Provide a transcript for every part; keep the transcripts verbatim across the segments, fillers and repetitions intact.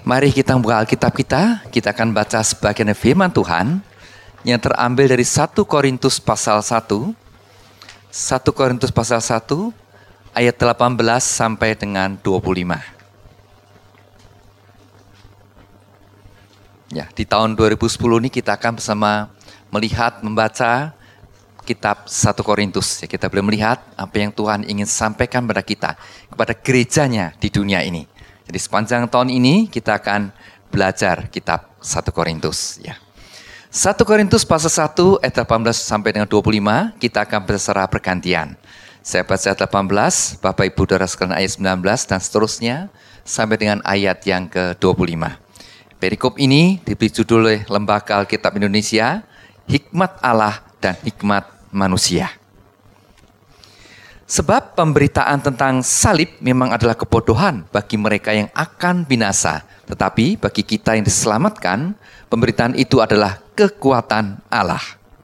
Mari kita buka Alkitab kita, kita akan baca sebagian firman Tuhan yang terambil dari satu Korintus pasal satu. satu Korintus pasal satu ayat delapan belas sampai dengan dua puluh lima. Ya, di tahun dua ribu sepuluh ini kita akan bersama melihat, membaca kitab satu Korintus. Ya, kita boleh melihat apa yang Tuhan ingin sampaikan pada kita, kepada gerejanya di dunia ini. Jadi sepanjang tahun ini kita akan belajar kitab satu Korintus. Ya. satu Korintus pasal satu ayat delapan belas sampai dengan dua puluh lima, kita akan secara bergantian. Saya baca delapan belas, Bapak Ibu Saudara sekalian ayat sembilan belas dan seterusnya sampai dengan ayat yang ke dua puluh lima. Perikop ini diberi judul oleh Lembaga Alkitab Indonesia, Hikmat Allah dan Hikmat Manusia. Sebab pemberitaan tentang salib memang adalah kebodohan bagi mereka yang akan binasa. Tetapi bagi kita yang diselamatkan, pemberitaan itu adalah kekuatan Allah.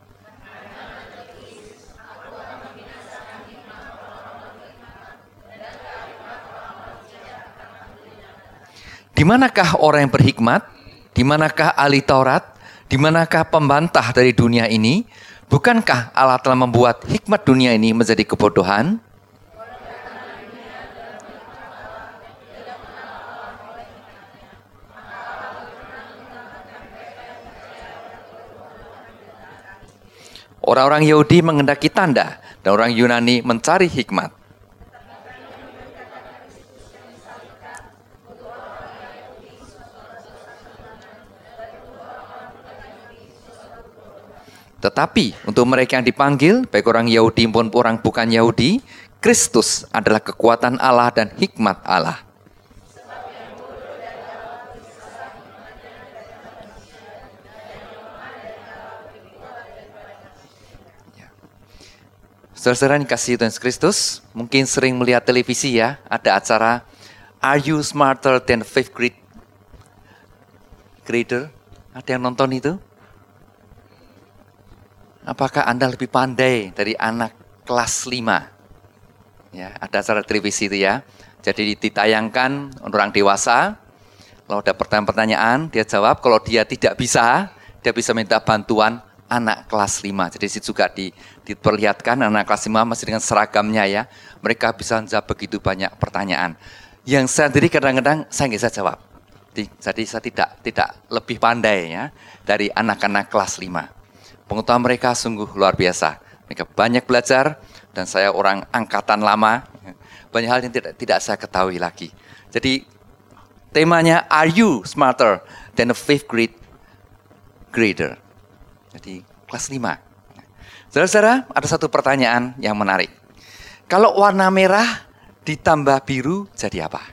Di manakah orang yang berhikmat? Di manakah ahli Taurat? Di manakah pembantah dari dunia ini? Bukankah Allah telah membuat hikmat dunia ini menjadi kebodohan? Orang-orang Yahudi menghendaki tanda, dan orang Yunani mencari hikmat. Tetapi untuk mereka yang dipanggil, baik orang Yahudi maupun orang bukan Yahudi, Kristus adalah kekuatan Allah dan hikmat Allah. Saudara-saudara yang dikasihi Tuhan Yesus Kristus, mungkin sering melihat televisi ya, ada acara Are You Smarter Than Fifth Grade Grader? Ada yang nonton itu? Apakah Anda lebih pandai dari anak kelas lima? Ya, ada acara televisi itu ya. Jadi ditayangkan orang dewasa. Kalau ada pertanyaan-pertanyaan, dia jawab. Kalau dia tidak bisa, dia bisa minta bantuan anak kelas lima. Jadi situ juga di, diperlihatkan anak kelas lima masih dengan seragamnya ya. Mereka bisa menjawab begitu banyak pertanyaan. Yang saya sendiri kadang-kadang saya nggak bisa jawab. Jadi saya tidak tidak lebih pandai ya dari anak-anak kelas lima. Pengetahuan mereka sungguh luar biasa. Mereka banyak belajar dan saya orang angkatan lama. Banyak hal yang tidak, tidak saya ketahui lagi. Jadi temanya Are you smarter than a fifth grade grader? Jadi kelas lima. Saudara-saudara, ada satu pertanyaan yang menarik. Kalau warna merah ditambah biru jadi apa?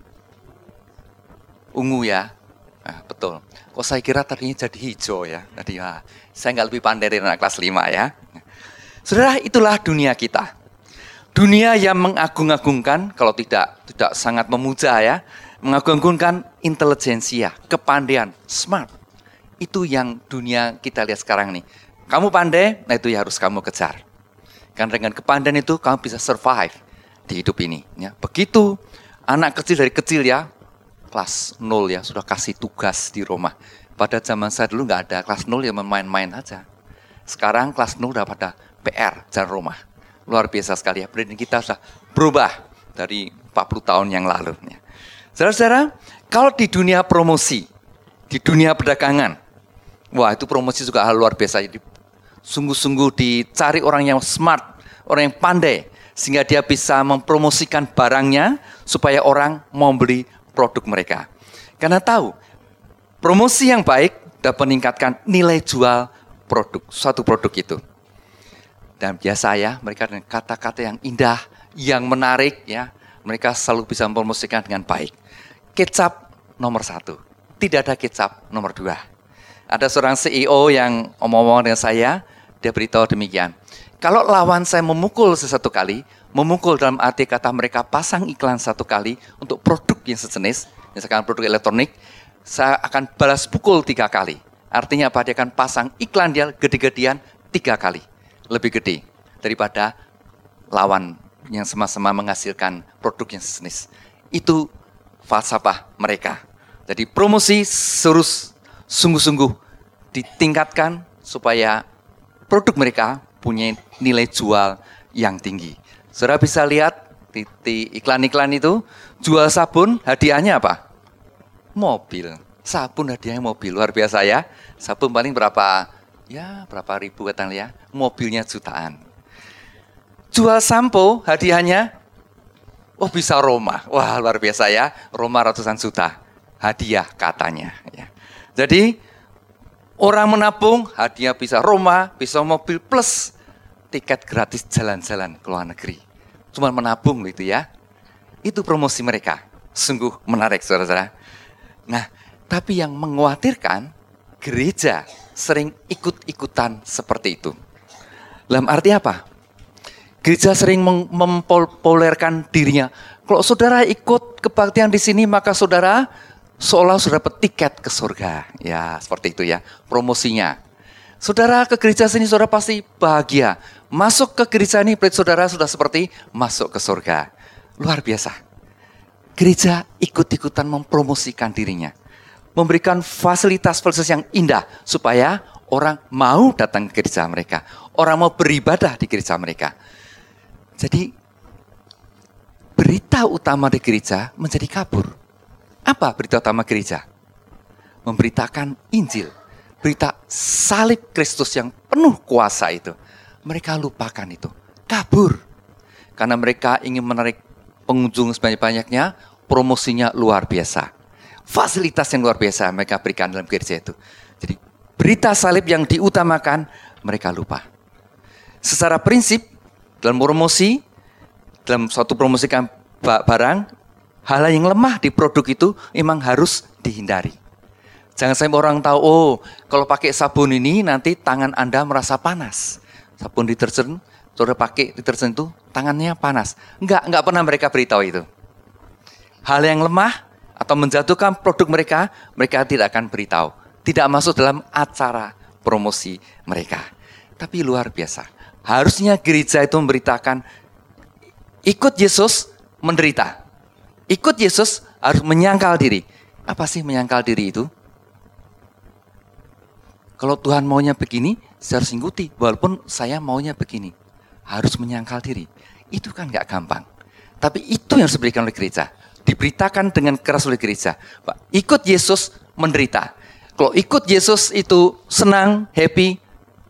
Ungu ya? Nah, betul. Kok saya kira tadinya jadi hijau ya. Tadi ya, saya nggak lebih pandai dari anak kelas lima ya. Saudara, itulah dunia kita. Dunia yang mengagung-agungkan, kalau tidak tidak sangat memuja ya, mengagung-agungkan intelijensia, kepandaian, smart. Itu yang dunia kita lihat sekarang nih. Kamu pandai, nah itu ya harus kamu kejar. Karena dengan kepandaian itu kamu bisa survive di hidup ini. Ya. Begitu anak kecil dari kecil ya, kelas nol ya, sudah kasih tugas di rumah. Pada zaman saya dulu nggak ada kelas nol yang main-main aja. Sekarang kelas nol udah pada P R, jalan rumah. Luar biasa sekali ya, pendidikan kita sudah berubah dari empat puluh tahun yang lalu. Ya. Saudara-saudara, kalau di dunia promosi, di dunia perdagangan, wah itu promosi juga hal luar biasa. Jadi, sungguh-sungguh dicari orang yang smart, orang yang pandai, sehingga dia bisa mempromosikan barangnya supaya orang mau beli produk mereka. Karena tahu, promosi yang baik dapat meningkatkan nilai jual produk, suatu produk itu. Dan biasa ya, mereka dengan kata-kata yang indah, yang menarik ya, mereka selalu bisa mempromosikan dengan baik. Kecap nomor satu, tidak ada kecap nomor dua. Ada seorang C E O yang omong-omong dengan saya, dia beritahu demikian. Kalau lawan saya memukul sesuatu kali, memukul dalam arti kata mereka pasang iklan satu kali untuk produk yang sejenis, misalkan produk elektronik, saya akan balas pukul tiga kali. Artinya apa? Dia akan pasang iklan dia gede-gedean tiga kali. Lebih gede daripada lawan yang sama-sama menghasilkan produk yang sejenis. Itu falsafah mereka. Jadi promosi harus sungguh-sungguh ditingkatkan supaya produk mereka punya nilai jual yang tinggi. Saudara bisa lihat di, di iklan-iklan itu, jual sabun, hadiahnya apa? Mobil. Sabun hadiahnya mobil, luar biasa ya. Sabun paling berapa? Ya berapa ribu katanya ya, mobilnya jutaan. Jual sampo, hadiahnya, oh bisa Roma. Wah luar biasa ya, Roma ratusan juta. Hadiah katanya. Ya. Jadi orang menabung, hadiah bisa Roma, bisa mobil plus tiket gratis jalan-jalan ke luar negeri. Cuma menabung gitu ya. Itu promosi mereka. Sungguh menarik saudara-saudara. Nah, tapi yang mengkhawatirkan gereja sering ikut-ikutan seperti itu. Dalam arti apa? Gereja sering mempopulerkan dirinya. Kalau saudara ikut kebaktian di sini, maka saudara seolah sudah dapat tiket ke surga. Ya, seperti itu ya, promosinya. Saudara ke gereja sini, saudara pasti bahagia. Masuk ke gereja ini, berarti saudara sudah seperti masuk ke surga. Luar biasa. Gereja ikut-ikutan mempromosikan dirinya. Memberikan fasilitas-fasilitas yang indah, supaya orang mau datang ke gereja mereka. Orang mau beribadah di gereja mereka. Jadi, berita utama di gereja menjadi kabur. Apa berita utama gereja? Memberitakan Injil. Berita salib Kristus yang penuh kuasa itu. Mereka lupakan itu. Kabur. Karena mereka ingin menarik pengunjung sebanyak-banyaknya. Promosinya luar biasa. Fasilitas yang luar biasa mereka berikan dalam gereja itu. Jadi berita salib yang diutamakan mereka lupa. Secara prinsip dalam promosi, dalam suatu promosikan barang, hal yang lemah di produk itu memang harus dihindari. Jangan sampai orang tahu, oh kalau pakai sabun ini nanti tangan Anda merasa panas. Sabun deterjen, saudara pakai deterjen itu tangannya panas. Enggak, enggak pernah mereka beritahu itu. Hal yang lemah atau menjatuhkan produk mereka, mereka tidak akan beritahu. Tidak masuk dalam acara promosi mereka. Tapi luar biasa. Harusnya gereja itu memberitakan, ikut Yesus menderita. Ikut Yesus harus menyangkal diri. Apa sih menyangkal diri itu? Kalau Tuhan maunya begini, saya harus ikuti. Walaupun saya maunya begini. Harus menyangkal diri. Itu kan gak gampang. Tapi itu yang harus diberikan oleh gereja. Diberitakan dengan keras oleh gereja. Pak, ikut Yesus menderita. Kalau ikut Yesus itu senang, happy,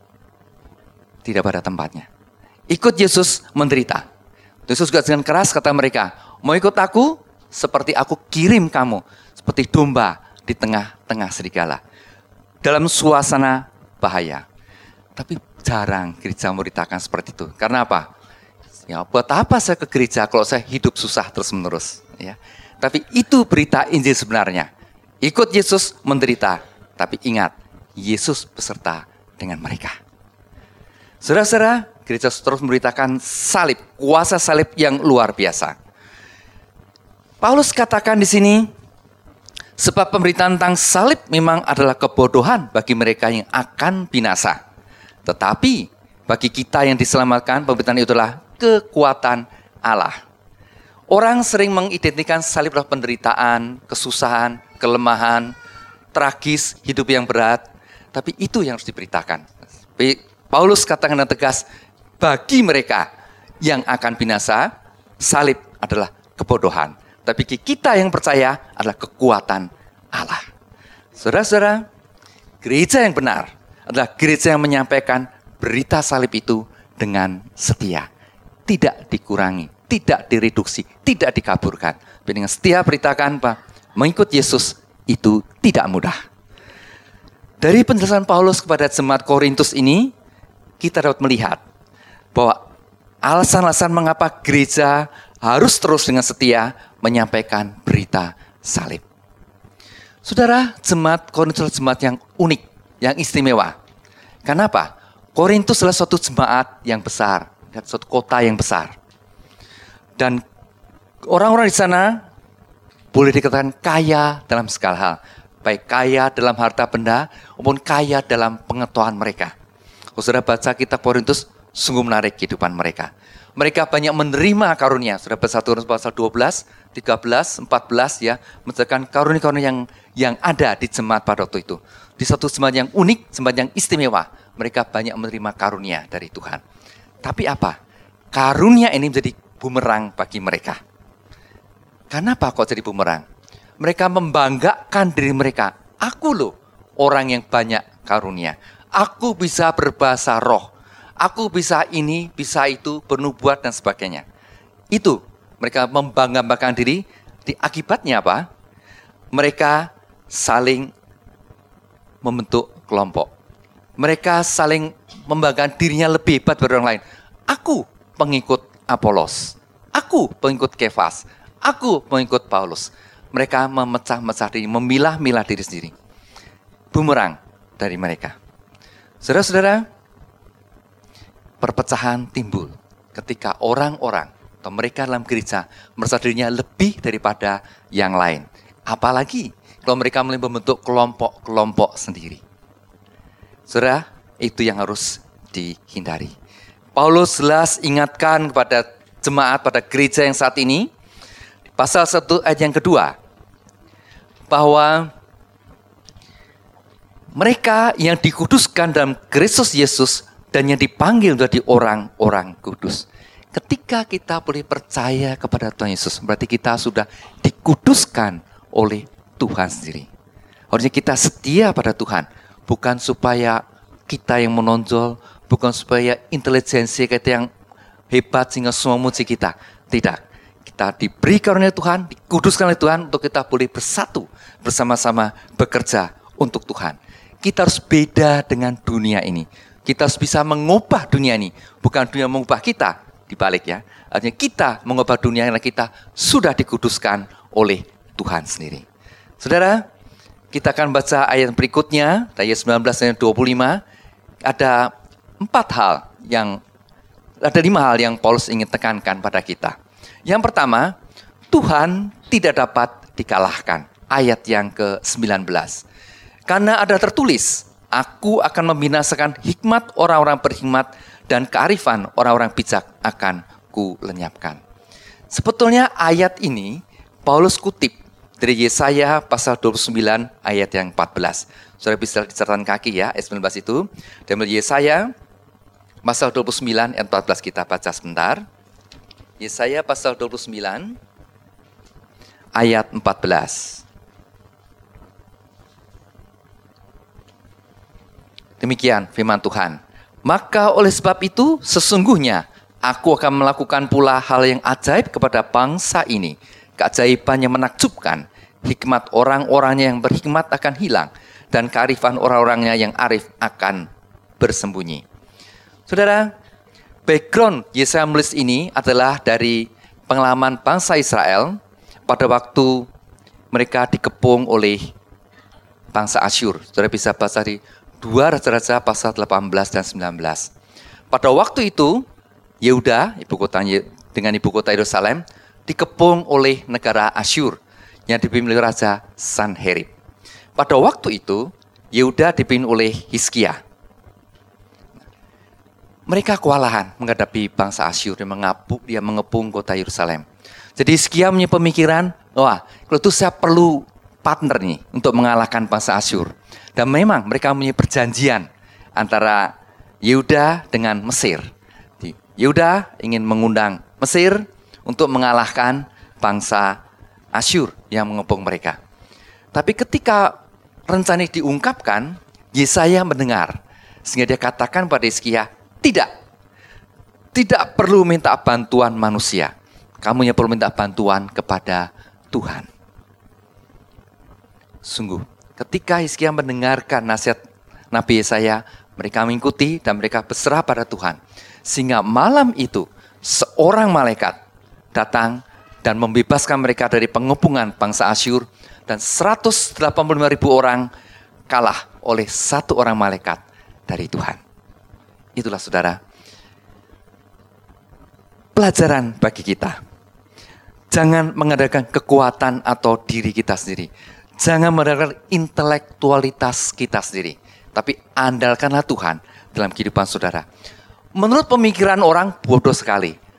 tidak pada tempatnya. Ikut Yesus menderita. Yesus juga dengan keras kata mereka, mau ikut aku seperti aku kirim kamu. Seperti domba di tengah-tengah serigala. Dalam suasana bahaya. Tapi jarang gereja memberitakan seperti itu. Karena apa? Ya, buat apa saya ke gereja kalau saya hidup susah terus-menerus. Ya. Tapi itu berita Injil sebenarnya. Ikut Yesus menderita. Tapi ingat, Yesus beserta dengan mereka. Saudara-saudara, gereja terus memberitakan salib, kuasa salib yang luar biasa. Paulus katakan di sini, sebab pemberitaan tentang salib memang adalah kebodohan bagi mereka yang akan binasa. Tetapi bagi kita yang diselamatkan, pemberitaan itu adalah kekuatan Allah. Orang sering mengidentikan salib adalah penderitaan, kesusahan, kelemahan, tragis, hidup yang berat. Tapi itu yang harus diberitakan. Paulus katakan dengan tegas, bagi mereka yang akan binasa, salib adalah kebodohan. Tapi kita yang percaya adalah kekuatan Allah. Saudara-saudara, gereja yang benar adalah gereja yang menyampaikan berita salib itu dengan setia. Tidak dikurangi, tidak direduksi, tidak dikaburkan. Tapi dengan setia beritakan, Pak, mengikut Yesus itu tidak mudah. Dari penjelasan Paulus kepada jemaat Korintus ini, kita dapat melihat bahwa alasan-alasan mengapa gereja harus terus dengan setia menyampaikan berita salib. Saudara, jemaat Korintus adalah jemaat yang unik, yang istimewa. Kenapa? Korintus adalah suatu jemaat yang besar, suatu kota yang besar. Dan orang-orang di sana boleh dikatakan kaya dalam segala hal. Baik kaya dalam harta benda, maupun kaya dalam pengetahuan mereka. Kalau saudara baca kitab Korintus, sungguh menarik kehidupan mereka. Mereka banyak menerima karunia. Sudah satu Korintus pasal dua belas, tiga belas, empat belas ya, menceritakan karunia-karunia yang yang ada di jemaat pada waktu itu. Di satu jemaat yang unik, jemaat yang istimewa, mereka banyak menerima karunia dari Tuhan. Tapi apa? Karunia ini menjadi bumerang bagi mereka. Kenapa kok jadi bumerang? Mereka membanggakan diri mereka. Aku loh orang yang banyak karunia. Aku bisa berbahasa roh. Aku bisa ini, bisa itu, bernubuat dan sebagainya. Itu mereka membanggakan diri. Di akibatnya apa? Mereka saling membentuk kelompok. Mereka saling membanggakan dirinya lebih hebat dari orang lain. Aku pengikut Apolos. Aku pengikut Kefas. Aku pengikut Paulus. Mereka memecah-mecah diri, memilah-milah diri sendiri. Bumerang dari mereka. Saudara-saudara, perpecahan timbul ketika orang-orang atau mereka dalam gereja merasa dirinya lebih daripada yang lain. Apalagi kalau mereka mulai membentuk kelompok-kelompok sendiri. Saudara, itu yang harus dihindari. Paulus jelas ingatkan kepada jemaat pada gereja yang saat ini, pasal satu ayat yang kedua, bahwa mereka yang dikuduskan dalam Kristus Yesus dan yang dipanggil menjadi orang-orang kudus. Ketika kita boleh percaya kepada Tuhan Yesus, berarti kita sudah dikuduskan oleh Tuhan sendiri. Harusnya kita setia pada Tuhan, bukan supaya kita yang menonjol, bukan supaya intelijensi kita yang hebat sehingga semua muji kita. Tidak. Kita diberi karunia Tuhan, dikuduskan oleh Tuhan untuk kita boleh bersatu bersama-sama bekerja untuk Tuhan. Kita harus beda dengan dunia ini. Kita harus bisa mengubah dunia ini, bukan dunia mengubah kita. Dibalik ya, artinya kita mengubah dunia karena kita sudah dikuduskan oleh Tuhan sendiri. Saudara, kita akan baca ayat berikutnya, ayat sembilan belas dan dua puluh lima. Ada empat hal yang, ada lima hal yang Paulus ingin tekankan pada kita. Yang pertama, Tuhan tidak dapat dikalahkan. Ayat yang ke sembilan belas. Karena ada tertulis, aku akan membinasakan hikmat orang-orang berhikmat dan kearifan orang-orang bijak akan kulenyapkan. Sebetulnya ayat ini Paulus kutip dari Yesaya pasal dua puluh sembilan ayat yang empat belas. Saudara bisa dicatatkan kaki ya, ayat sembilan belas itu. Dan Yesaya pasal dua puluh sembilan ayat empat belas kita baca sebentar. Yesaya pasal dua puluh sembilan ayat empat belas. Demikian firman Tuhan. Maka oleh sebab itu sesungguhnya aku akan melakukan pula hal yang ajaib kepada bangsa ini. Keajaiban yang menakjubkan. Hikmat orang-orangnya yang berhikmat akan hilang. Dan kearifan orang-orangnya yang arif akan bersembunyi. Saudara, background Yesaya menulis ini adalah dari pengalaman bangsa Israel pada waktu mereka dikepung oleh bangsa Asyur. Saudara bisa baca di dua Raja-Raja pasal delapan belas dan sembilan belas. Pada waktu itu, Yehuda, ibu kota dengan ibu kota Yerusalem, dikepung oleh negara Asyur yang dipimpin oleh Raja Sanherib. Pada waktu itu, Yehuda dipimpin oleh Hizkia. Mereka kewalahan menghadapi bangsa Asyur yang mengapuk, dia mengepung kota Yerusalem. Jadi Hizkia punya pemikiran, wah, kalau itu saya perlu partner nih untuk mengalahkan bangsa Asyur. Dan memang mereka punya perjanjian antara Yehuda dengan Mesir. Yehuda ingin mengundang Mesir untuk mengalahkan bangsa Asyur yang mengepung mereka. Tapi ketika rencana diungkapkan, Yesaya mendengar. Sehingga dia katakan pada Hizkia, tidak. Tidak perlu minta bantuan manusia. Kamu yang perlu minta bantuan kepada Tuhan. Sungguh, ketika Hizkia mendengarkan nasihat Nabi Yesaya, mereka mengikuti dan mereka berserah pada Tuhan. Sehingga malam itu, seorang malaikat datang dan membebaskan mereka dari pengepungan bangsa Asyur. Dan seratus delapan puluh lima ribu orang kalah oleh satu orang malaikat dari Tuhan. Itulah saudara, pelajaran bagi kita. Jangan mengandalkan kekuatan atau diri kita sendiri. Jangan mengandalkan intelektualitas kita sendiri. Tapi andalkanlah Tuhan dalam kehidupan saudara. Menurut pemikiran orang bodoh sekali.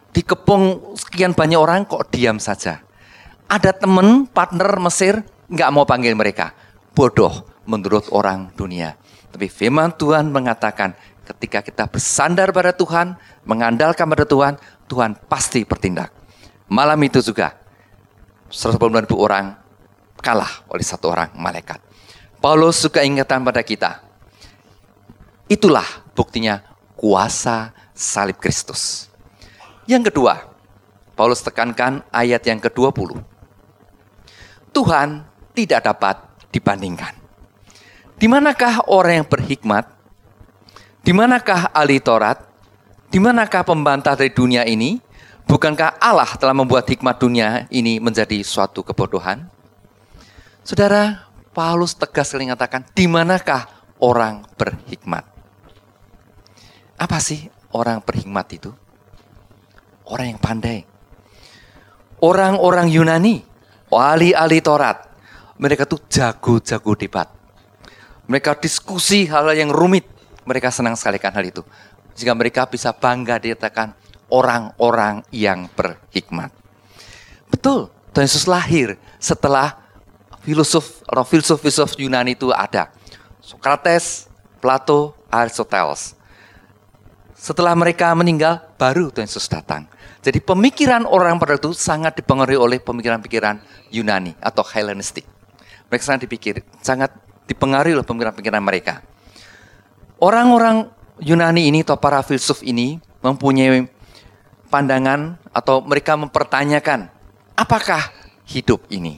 dikepung sekian banyak orang kok diam saja. Ada teman, partner Mesir, nggak mau panggil mereka. Bodoh menurut orang dunia. Tapi firman Tuhan mengatakan ketika kita bersandar pada Tuhan, mengandalkan pada Tuhan, Tuhan pasti bertindak. Malam itu juga seratus delapan puluh ribu orang kalah oleh satu orang malaikat. Paulus juga ingatkan pada kita. Itulah buktinya kuasa salib Kristus. Yang kedua, Paulus tekankan ayat yang kedua puluh. Tuhan tidak dapat dibandingkan. Di manakah orang yang berhikmat? Di manakah ahli Taurat? Di manakah pembantah dari dunia ini? Bukankah Allah telah membuat hikmat dunia ini menjadi suatu kebodohan? Saudara, Paulus tegas sekali mengatakan, di manakah orang berhikmat? Apa sih orang berhikmat itu? Orang yang pandai. Orang-orang Yunani, ahli-ahli Taurat, mereka tuh jago-jago debat. Mereka diskusi hal yang rumit. Mereka senang sekali kan hal itu. Jika mereka bisa bangga dikatakan orang-orang yang berhikmat. Betul, Tuhan Yesus lahir setelah filosof atau filsuf-filsuf Yunani itu ada. Socrates, Plato, Aristoteles. Setelah mereka meninggal, baru Tuhan Yesus datang. Jadi pemikiran orang pada itu sangat dipengaruhi oleh pemikiran-pemikiran Yunani atau Hellenistik. Mereka sangat dipikir, sangat dipengaruhi oleh pemikiran-pemikiran mereka. Orang-orang Yunani ini atau para filsuf ini mempunyai pandangan atau mereka mempertanyakan, apakah hidup ini?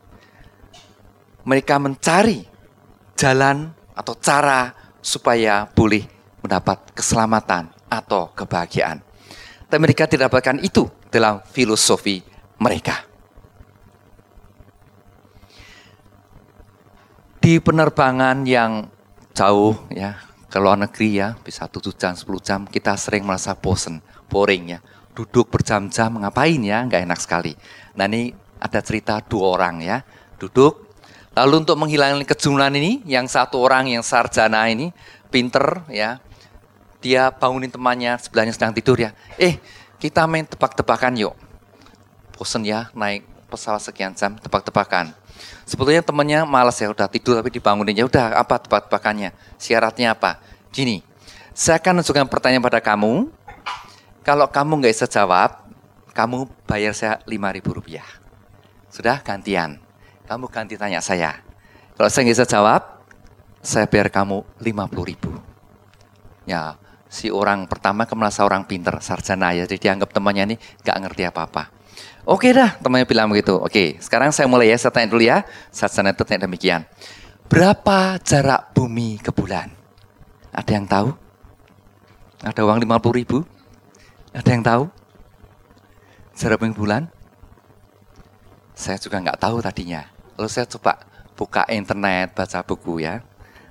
Mereka mencari jalan atau cara supaya boleh mendapat keselamatan atau kebahagiaan. Tapi mereka tidak dapatkan itu dalam filosofi mereka. Di penerbangan yang jauh ya, ke luar negeri ya, bisa tujuh jam, sepuluh jam, kita sering merasa bosen, boring ya. Duduk berjam-jam, ngapain ya, nggak enak sekali. Nah ini ada cerita dua orang ya, duduk. Lalu untuk menghilangkan kejenuhan ini, yang satu orang yang sarjana ini, pinter ya, dia bangunin temannya, sebelahnya sedang tidur ya. Eh, kita main tebak-tebakan yuk. Bosen ya, naik pesawat sekian jam, tebak-tebakan. Sebetulnya temannya malas ya, udah tidur tapi dibangunin. Ya udah, apa tebak-tebakannya? Syaratnya apa? Gini, saya akan menunjukkan pertanyaan pada kamu. Kalau kamu nggak bisa jawab, kamu bayar saya lima ribu rupiah. Sudah gantian. Kamu ganti tanya saya. Kalau saya nggak bisa jawab, saya bayar kamu lima puluh ribu. Ya, si orang pertama merasa orang pinter, sarjana ya. Jadi dianggap temannya ini nggak ngerti apa-apa. Oke dah, temannya bilang begitu. Oke, sekarang saya mulai ya, saya tanya dulu ya. Sarjana itu tanya demikian. Berapa jarak bumi ke bulan? Ada yang tahu? Ada uang lima puluh ribu? Ada yang tahu? Jarak bumi ke bulan? Saya juga nggak tahu tadinya. Lalu saya coba buka internet, baca buku ya.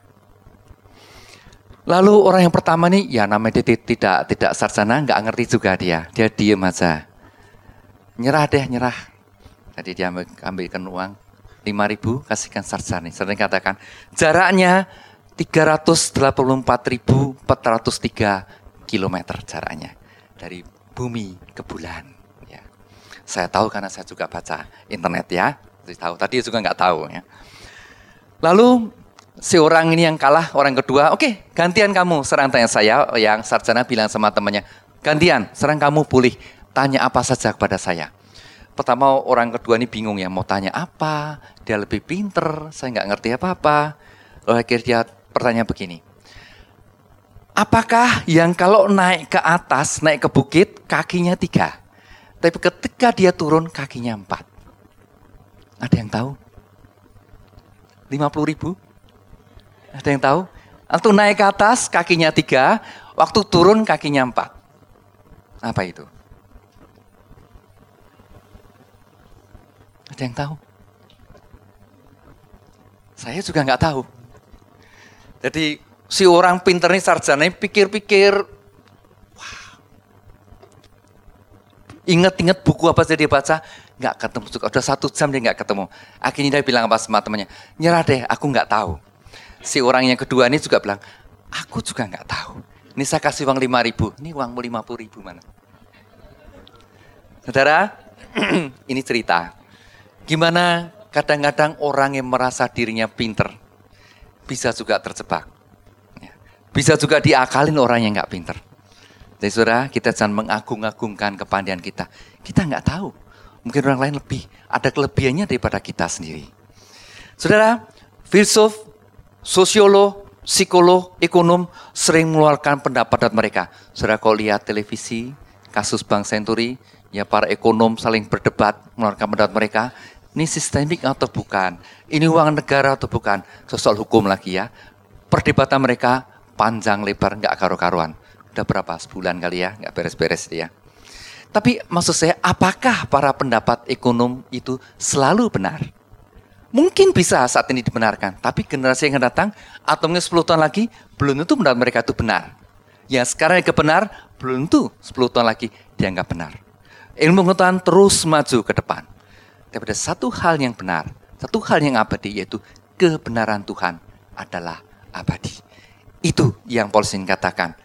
Lalu orang yang pertama nih, ya namanya dia tidak tidak sarjana, nggak ngerti juga dia. Dia diem aja. Nyerah deh, nyerah. Jadi dia ambil, ambilkan uang lima ribu, kasihkan sarjana. Sarjana katakan, jaraknya tiga ratus delapan puluh empat ribu empat ratus tiga kilometer jaraknya. Dari bumi ke bulan. Ya. Saya tahu karena saya juga baca internet ya. Jadi tahu. Tadi juga nggak tahu ya. Lalu si orang ini yang kalah, orang kedua, oke okay, gantian kamu serang tanya saya. Yang sarjana bilang sama temannya, gantian serang kamu boleh tanya apa saja kepada saya. Pertama orang kedua ini bingung ya, mau tanya apa, dia lebih pinter, saya nggak ngerti apa-apa. Lalu akhirnya dia pertanyaan begini, apakah yang kalau naik ke atas, naik ke bukit, kakinya tiga, tapi ketika dia turun kakinya empat? Ada yang tahu? lima puluh ribu? Ada yang tahu? Waktu naik ke atas kakinya tiga, waktu turun kakinya empat. Apa itu? Ada yang tahu? Saya juga nggak tahu. Jadi si orang pinter nih, sarjana ini pikir-pikir, wah, inget-inget buku apa saja dia baca, nggak ketemu juga. Udah satu jam dia nggak ketemu. Akhirnya dia bilang apa sama temannya, nyerah deh, aku nggak tahu. Si orang yang kedua ini juga bilang, aku juga nggak tahu. Ini saya kasih uang lima ribu, ini uangmu lima puluh ribu mana? Saudara, ini cerita. Gimana kadang-kadang orang yang merasa dirinya pinter bisa juga terjebak. Bisa juga diakalin orang yang gak pinter. Jadi saudara, kita jangan mengagung-agungkan kepandaian kita. Kita gak tahu. Mungkin orang lain lebih, ada kelebihannya daripada kita sendiri. Saudara, filsuf, sosiolog, psikolog, ekonom sering mengeluarkan pendapat mereka. Saudara, kalau lihat televisi, kasus Bank Senturi, ya para ekonom saling berdebat mengeluarkan pendapat mereka. Ini sistemik atau bukan? Ini uang negara atau bukan? Soal hukum lagi ya. Perdebatan mereka panjang lebar, nggak karu-karuan. Udah berapa? Sebulan kali ya, nggak beres-beres dia. Tapi maksud saya, apakah para pendapat ekonom itu selalu benar? Mungkin bisa saat ini dibenarkan, tapi generasi yang akan datang, atau mungkin sepuluh tahun lagi, belum tentu pendapat mereka itu benar. Yang sekarang yang benar, belum tentu sepuluh tahun lagi dianggap benar. Ilmu pengetahuan terus maju ke depan. Tapi ada satu hal yang benar, satu hal yang abadi, yaitu kebenaran Tuhan adalah abadi. Itu yang Paulus ingin katakan.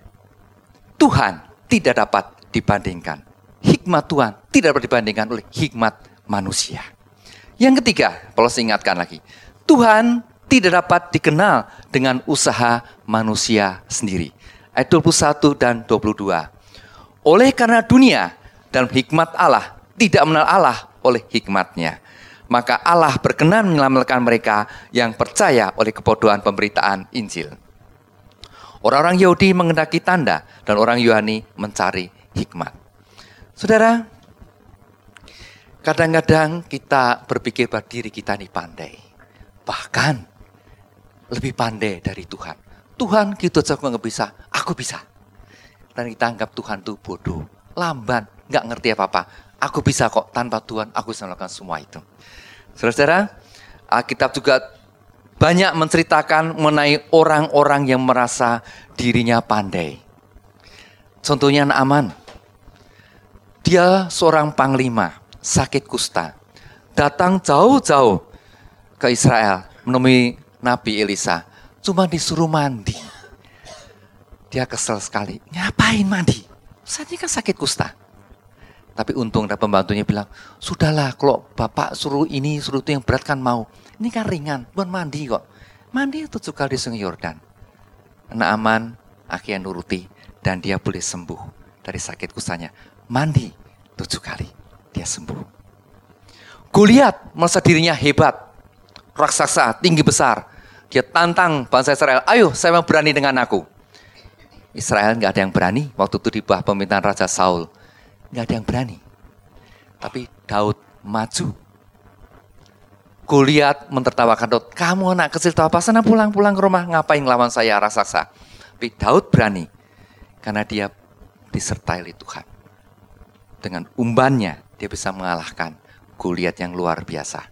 Tuhan tidak dapat dibandingkan. Hikmat Tuhan tidak dapat dibandingkan oleh hikmat manusia. Yang ketiga, Paulus ingatkan lagi. Tuhan tidak dapat dikenal dengan usaha manusia sendiri. Ayat dua puluh satu dan dua puluh dua. Oleh karena dunia dalam hikmat Allah tidak mengenal Allah oleh hikmatnya, maka Allah berkenan menyelamatkan mereka yang percaya oleh kebodohan pemberitaan Injil. Orang-orang Yahudi mengendaki tanda dan orang Yunani mencari hikmat. Saudara, kadang-kadang kita berpikir bahwa diri kita ini pandai. Bahkan lebih pandai dari Tuhan. Tuhan gitu saja nggak bisa, aku bisa. Dan kita anggap Tuhan itu bodoh, lamban, nggak ngerti apa-apa. Aku bisa kok, tanpa Tuhan aku bisa melakukan semua itu. Saudara-saudara, Alkitab juga banyak menceritakan mengenai orang-orang yang merasa dirinya pandai. Contohnya Naaman. Dia seorang panglima, sakit kusta. Datang jauh-jauh ke Israel menemui Nabi Elisa. Cuma disuruh mandi. Dia kesel sekali. Ngapain mandi? Saya kan sakit kusta. Tapi untung ada pembantunya bilang, sudahlah kalau bapak suruh ini, suruh itu yang berat kan mau. Ini kan ringan, bukan mandi kok. Mandi tujuh kali di Sungai Yordan. Naaman akhirnya nuruti dan dia boleh sembuh dari sakit kustanya. Mandi tujuh kali, dia sembuh. Goliat merasa dirinya hebat, raksasa, tinggi besar. Dia tantang bangsa Israel, ayo saya mau berani dengan aku. Israel nggak ada yang berani waktu itu di bawah pemerintahan Raja Saul. Nggak ada yang berani. Tapi Daud maju. Goliat mentertawakan Daud. Kamu anak kecil tahu apa? Sana pulang-pulang ke rumah. Ngapain lawan saya raksasa? Tapi Daud berani. Karena dia disertai oleh Tuhan. Dengan umbannya dia bisa mengalahkan Goliat yang luar biasa.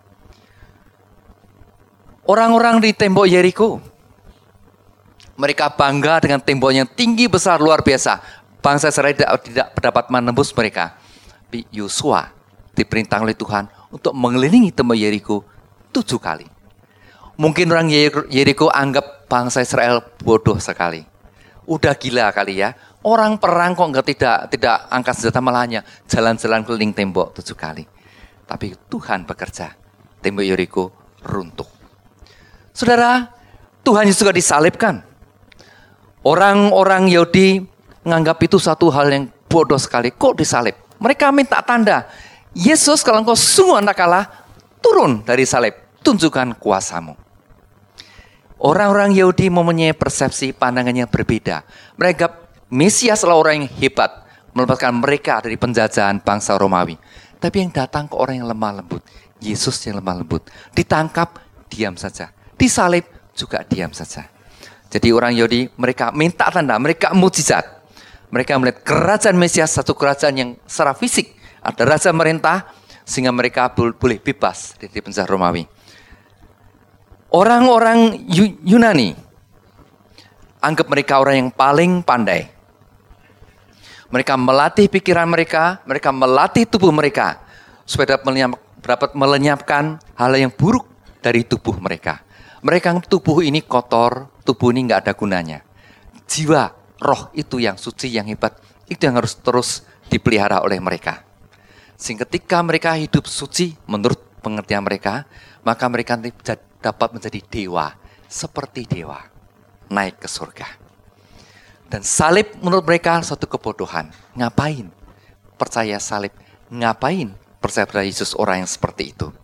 Orang-orang di tembok Yeriko. Mereka bangga dengan tembok yang tinggi besar luar biasa. Bangsa Israel tidak, tidak dapat menembus mereka. Tapi Yosua diperintah oleh Tuhan untuk mengelilingi tembok Yeriko tujuh kali. Mungkin orang Yeriko anggap bangsa Israel bodoh sekali. Udah gila kali ya. Orang perang kok nggak tidak tidak angkat senjata, malahnya jalan-jalan keliling tembok tujuh kali. Tapi Tuhan bekerja. Tembok Yeriko runtuh. Saudara, Tuhan Yesus juga disalibkan. Orang-orang Yahudi menganggap itu satu hal yang bodoh sekali. Kok disalib? Mereka minta tanda. Yesus, kalau engkau sungguh anak Allah, turun dari salib. Tunjukkan kuasamu. Orang-orang Yahudi mempunyai persepsi pandangannya berbeda. Mereka Mesias adalah orang yang hebat, melepaskan mereka dari penjajahan bangsa Romawi. Tapi yang datang ke orang yang lemah lembut. Yesus yang lemah lembut. Ditangkap, diam saja. Disalib, juga diam saja. Jadi orang Yahudi, mereka minta tanda, mereka mujizat. Mereka melihat kerajaan Mesias, satu kerajaan yang secara fisik. Ada raja merintah, sehingga mereka boleh bebas dari penjara Romawi. Orang-orang Yunani, anggap mereka orang yang paling pandai. Mereka melatih pikiran mereka, mereka melatih tubuh mereka. Supaya dapat melenyapkan hal yang buruk dari tubuh mereka. Mereka tubuh ini kotor, tubuh ini nggak ada gunanya. Jiwa, roh itu yang suci, yang hebat, itu yang harus terus dipelihara oleh mereka. Sehingga ketika mereka hidup suci menurut pengertian mereka, maka mereka dapat menjadi dewa, seperti dewa, naik ke surga. Dan salib menurut mereka suatu kebodohan. Ngapain percaya salib? Ngapain percaya pada Yesus orang yang seperti itu?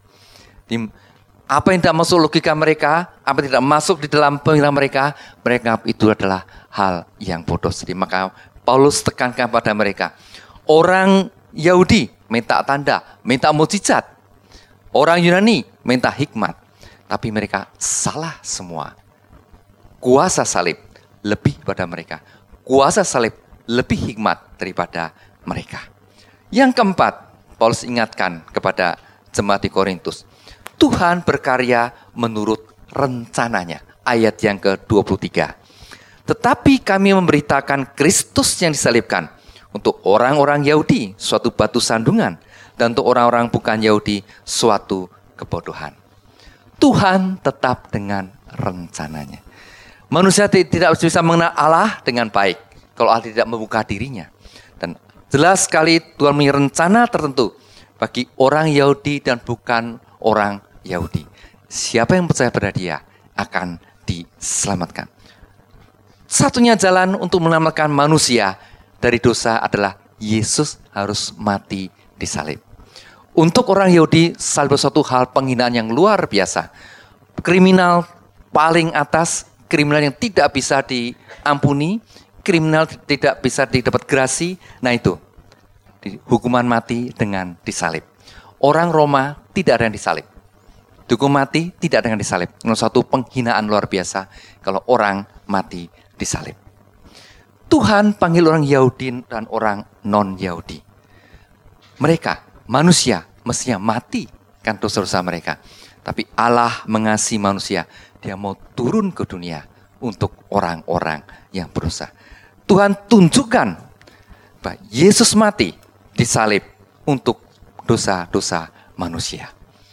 Apa yang tidak masuk logika mereka, apa yang tidak masuk di dalam pemikiran mereka, mereka itu adalah hal yang bodoh. Jadi maka Paulus tekankan pada mereka, orang Yahudi minta tanda, minta mukjizat. Orang Yunani minta hikmat. Tapi mereka salah semua. Kuasa salib lebih pada mereka. Kuasa salib lebih hikmat daripada mereka. Yang keempat, Paulus ingatkan kepada jemaat di Korintus. Tuhan berkarya menurut rencananya. Ayat yang ke dua puluh tiga. Tetapi kami memberitakan Kristus yang disalibkan. Untuk orang-orang Yahudi suatu batu sandungan. Dan untuk orang-orang bukan Yahudi suatu kebodohan. Tuhan tetap dengan rencananya. Manusia tidak bisa mengenal Allah dengan baik. Kalau Allah tidak membuka dirinya. Dan jelas sekali Tuhan punya rencana tertentu. Bagi orang Yahudi dan bukan orang Yahudi. Siapa yang percaya pada dia akan diselamatkan. Satunya jalan untuk menyelamatkan manusia dari dosa adalah Yesus harus mati di salib. Untuk orang Yahudi, salib suatu hal penghinaan yang luar biasa. Kriminal paling atas, kriminal yang tidak bisa diampuni, kriminal tidak bisa didapat grasi. Nah itu, hukuman mati dengan disalib. Orang Roma tidak ada yang disalib. Hukum mati tidak dengan disalib. Ini suatu penghinaan luar biasa kalau orang mati disalib. Tuhan panggil orang Yahudi dan orang non-Yahudi. Mereka, manusia, mestinya mati kan dosa-dosa mereka. Tapi Allah mengasihi manusia. Dia mau turun ke dunia untuk orang-orang yang berdosa. Tuhan tunjukkan bahwa Yesus mati disalib untuk dosa-dosa manusia.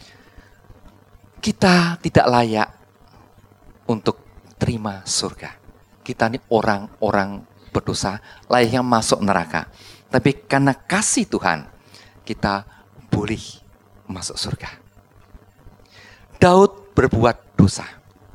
Kita tidak layak untuk terima surga. Kita ini orang-orang berdosa, layaknya masuk neraka. Tapi karena kasih Tuhan, kita boleh masuk surga. Daud berbuat dosa.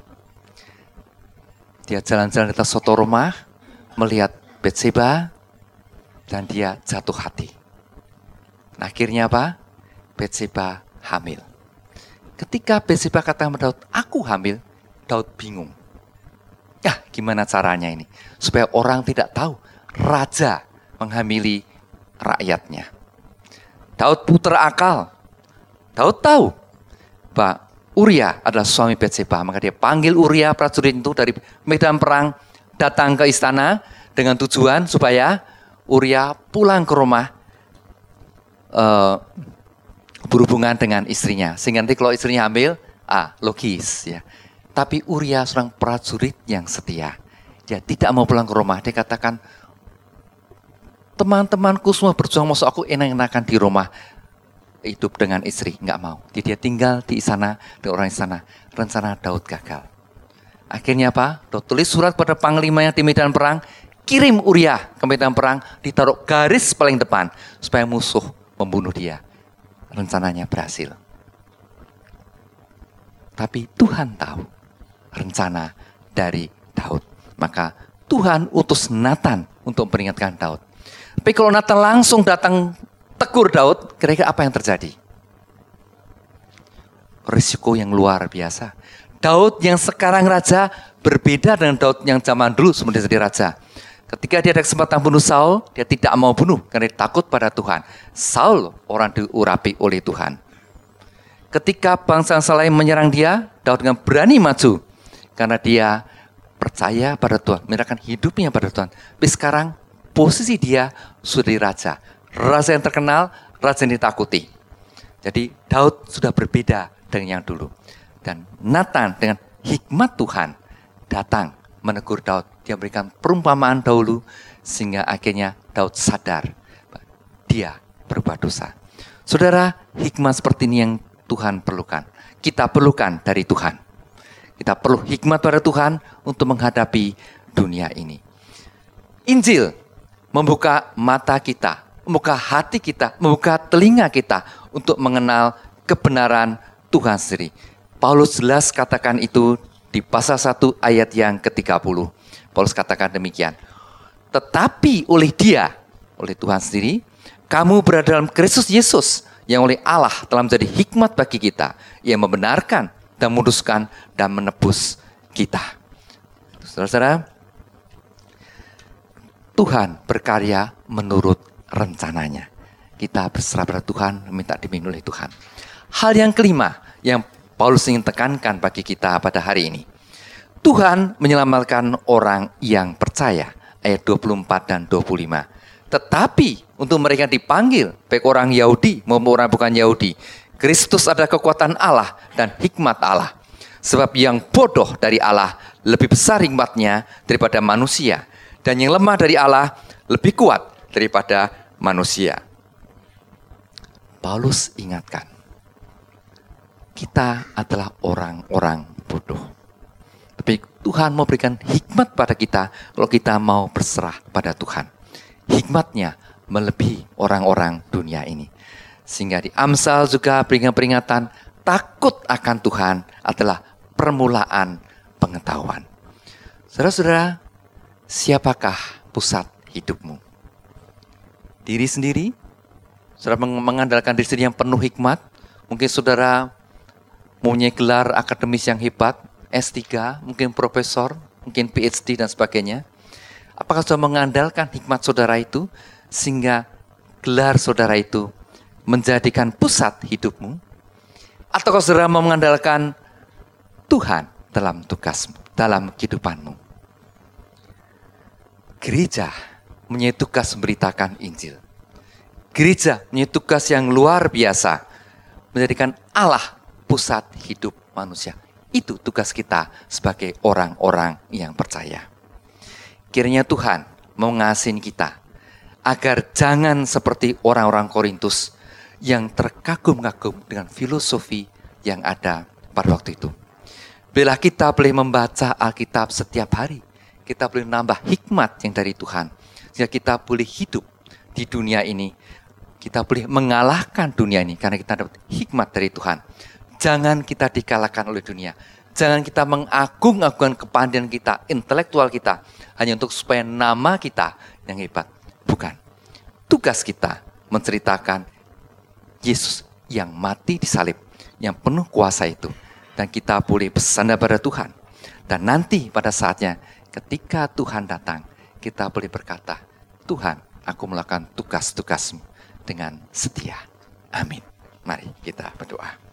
Dia jalan-jalan di atas Sodoma, melihat Betseba, dan dia jatuh hati. Nah, akhirnya apa? Betseba hamil. Ketika Betseba kata kepada Daud, aku hamil, Daud bingung. Ya, gimana caranya ini? Supaya orang tidak tahu raja menghamili rakyatnya. Daud putar akal. Daud tahu bahwa Uria adalah suami Betseba. Maka dia panggil Uria prajurit itu dari medan perang datang ke istana dengan tujuan supaya Uria pulang ke rumah uh, berhubungan dengan istrinya. Sehingga nanti kalau istrinya hamil, ah logis ya. Tapi Uria seorang prajurit yang setia. Dia tidak mau pulang ke rumah. Dia katakan, teman-temanku semua berjuang, masuk aku enak-enakan di rumah. Hidup dengan istri, nggak mau. Jadi dia tinggal di sana, dengan orang di sana. Rencana Daud gagal. Akhirnya apa? Daud tulis surat pada panglimanya di medan perang. Kirim Uria ke medan perang, ditaruh garis paling depan. Supaya musuh membunuh dia. Rencananya berhasil. Tapi Tuhan tahu rencana dari Daud. Maka Tuhan utus Nathan untuk memperingatkan Daud. Tapi kalau Nathan langsung datang tegur Daud, kira-kira apa yang terjadi? Risiko yang luar biasa. Daud yang sekarang raja berbeda dengan Daud yang zaman dulu sebelum dia jadi raja. Ketika dia ada kesempatan bunuh Saul, dia tidak mau bunuh karena dia takut pada Tuhan. Saul orang diurapi oleh Tuhan. Ketika bangsa lain menyerang dia, Daud dengan berani maju karena dia percaya pada Tuhan, menyerahkan hidupnya pada Tuhan. Tapi sekarang posisi dia sudah di raja. Raja yang terkenal, raja yang ditakuti. Jadi Daud sudah berbeda dengan yang dulu. Dan Nathan dengan hikmat Tuhan datang menegur Daud. Dia berikan perumpamaan dahulu sehingga akhirnya Daud sadar dia berbuat dosa. Saudara, hikmat seperti ini yang Tuhan perlukan. Kita perlukan dari Tuhan. Kita perlu hikmat pada Tuhan untuk menghadapi dunia ini. Injil membuka mata kita membuka hati kita, membuka telinga kita untuk mengenal kebenaran Tuhan sendiri. Paulus jelas katakan itu di pasal satu ayat yang ke tiga puluh. Paulus katakan demikian. Tetapi oleh Dia, oleh Tuhan sendiri, kamu berada dalam Kristus Yesus yang oleh Allah telah menjadi hikmat bagi kita, yang membenarkan dan menguduskan dan menebus kita. Saudara-saudara, Tuhan berkarya menurut rencananya. Kita berserah pada Tuhan, minta dibimbing oleh Tuhan. Hal yang kelima yang Paulus ingin tekankan bagi kita pada hari ini. Tuhan menyelamatkan orang yang percaya. Ayat dua puluh empat dan dua puluh lima. Tetapi untuk mereka dipanggil, baik orang Yahudi maupun orang bukan Yahudi, Kristus adalah kekuatan Allah dan hikmat Allah. Sebab yang bodoh dari Allah lebih besar hikmatnya daripada manusia. Dan yang lemah dari Allah lebih kuat daripada manusia. Paulus ingatkan, kita adalah orang-orang bodoh. Tapi Tuhan mau berikan hikmat pada kita kalau kita mau berserah pada Tuhan. Hikmatnya melebihi orang-orang dunia ini. Sehingga di Amsal juga berikan peringatan, takut akan Tuhan adalah permulaan pengetahuan. Saudara-saudara, siapakah pusat hidupmu? Diri sendiri? Saudara mengandalkan diri sendiri yang penuh hikmat? Mungkin saudara mempunyai gelar akademis yang hebat, S tiga, mungkin profesor, mungkin P H D dan sebagainya. Apakah saudara mengandalkan hikmat saudara itu sehingga gelar saudara itu menjadikan pusat hidupmu? Atau saudara mau mengandalkan Tuhan dalam tugasmu, dalam kehidupanmu? Gereja mempunyai tugas memberitakan Injil. Gereja mempunyai tugas yang luar biasa, menjadikan Allah pusat hidup manusia. Itu tugas kita sebagai orang-orang yang percaya. Kiranya Tuhan mengasihi kita agar jangan seperti orang-orang Korintus yang terkagum-kagum dengan filosofi yang ada pada waktu itu. Bila kita boleh membaca Alkitab setiap hari, kita boleh menambah hikmat yang dari Tuhan, sehingga kita boleh hidup di dunia ini. Kita boleh mengalahkan dunia ini karena kita dapat hikmat dari Tuhan. Jangan kita dikalahkan oleh dunia. Jangan kita mengagung-agungkan kepandaian kita, intelektual kita, hanya untuk supaya nama kita yang hebat. Bukan. Tugas kita menceritakan Yesus yang mati di salib, yang penuh kuasa itu. Dan kita boleh bersandar pada Tuhan. Dan nanti pada saatnya, ketika Tuhan datang, kita boleh berkata, Tuhan, aku melakukan tugas-tugasmu dengan setia. Amin. Mari kita berdoa.